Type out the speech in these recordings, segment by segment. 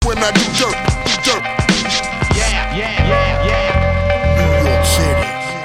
when I do dirt. Yeah. New York City.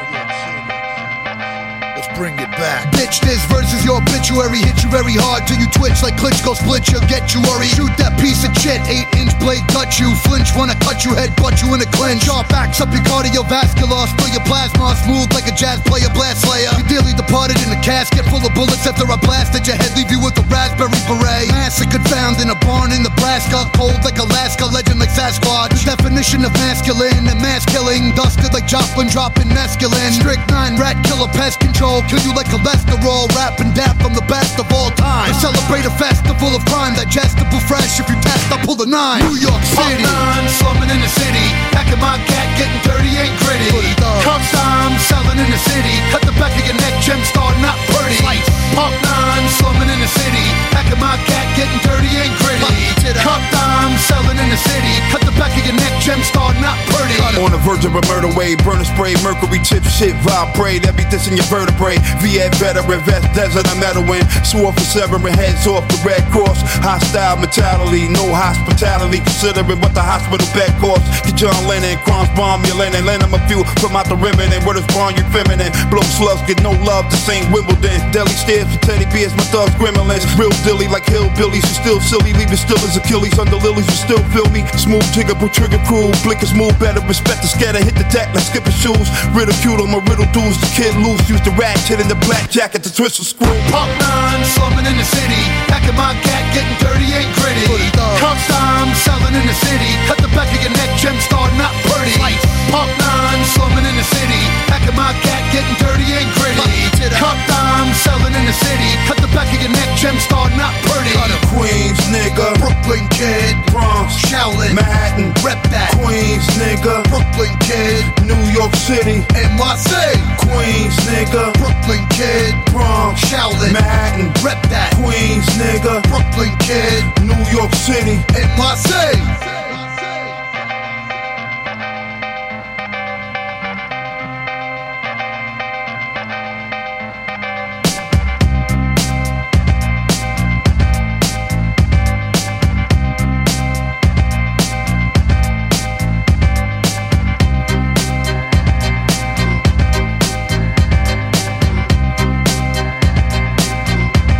Let's bring it back. Bitch, this verse is your obituary. Hit you very hard till you twitch like Klitschko split you. Get you worried. Shoot that piece of shit. 8-inch blade cut you. Flinch, wanna cut you, head butt you in a clinch. Sharp backs up your cardiovascular. Spill your plasma. Smooth like a jazz player, blast slayer. You dearly departed in a casket full of bullets after I blasted your head. Leave you with a raspberry beret. Massacred found in a barn in Nebraska. Cold like Alaska. Legend like Sasquatch. The definition of masculine and mass killing. Dusted like Joplin dropping mescaline. Strychnine, rat killer, pest control. Kill you like cholesterol. Rapping dap, I'm the best of all time. I celebrate a festival of crime. Digestible fresh. If you test, I'll pull the 9. New York City. Pump 9, slumming in the city. Packing my cat, getting dirty, ain't gritty. Cup time, selling in the city. Cut the back of your neck, gem star, not pretty. Pump 9, slumming in the city. Packing my cat, getting dirty, ain't gritty. Cup time, selling in the city. Cut the back of your neck, gem star, not pretty. On the verge of a murder wave, burner spray, mercury tip shit, vibrate, everything in your vertebrae. VA veteran, vest, desert, I'm meddling. Swore for severing heads off the Red Cross. Hostile mentality, no hospitality, considering what the hospital bed costs. Get John Lennon, crimes bomb your Lennon. Lend him a few from out the ribbon, and what is born, you feminine. Blow slugs, get no love, this ain't Wimbledon. Deli stairs for teddy bears, my thugs, gremlins. Real dilly like hillbillies, you still silly, leaving still as Achilles. Under lilies, you still feel me. Smooth jigger, trigger cool, blinkers move better, respect the scatter, hit the deck like skipping shoes. Ridicule on my riddle dudes, the kid loose, use the ratchet in the black jacket to twist the screw. Pump 9, slumming in the city. Packing my cat, getting dirty, ain't gritty. Cup time, selling in the city. Cut the back of your neck, gem star, not pretty. Pump 9, slumming in the city. Packing my cat, getting dirty, ain't gritty. Cup time, selling in the city. Cut the back of your neck, gem star, not pretty. Queens, nigga. Brooklyn kid. Bronx, Shaolin. Manhattan, Rep that. Queens, nigga. Brooklyn kid. New York City, NYC. Queens, nigga. Brooklyn kid. Bronx, Shaolin. Manhattan, Rep that. Queens, nigga. Brooklyn kid. New York City. NYC.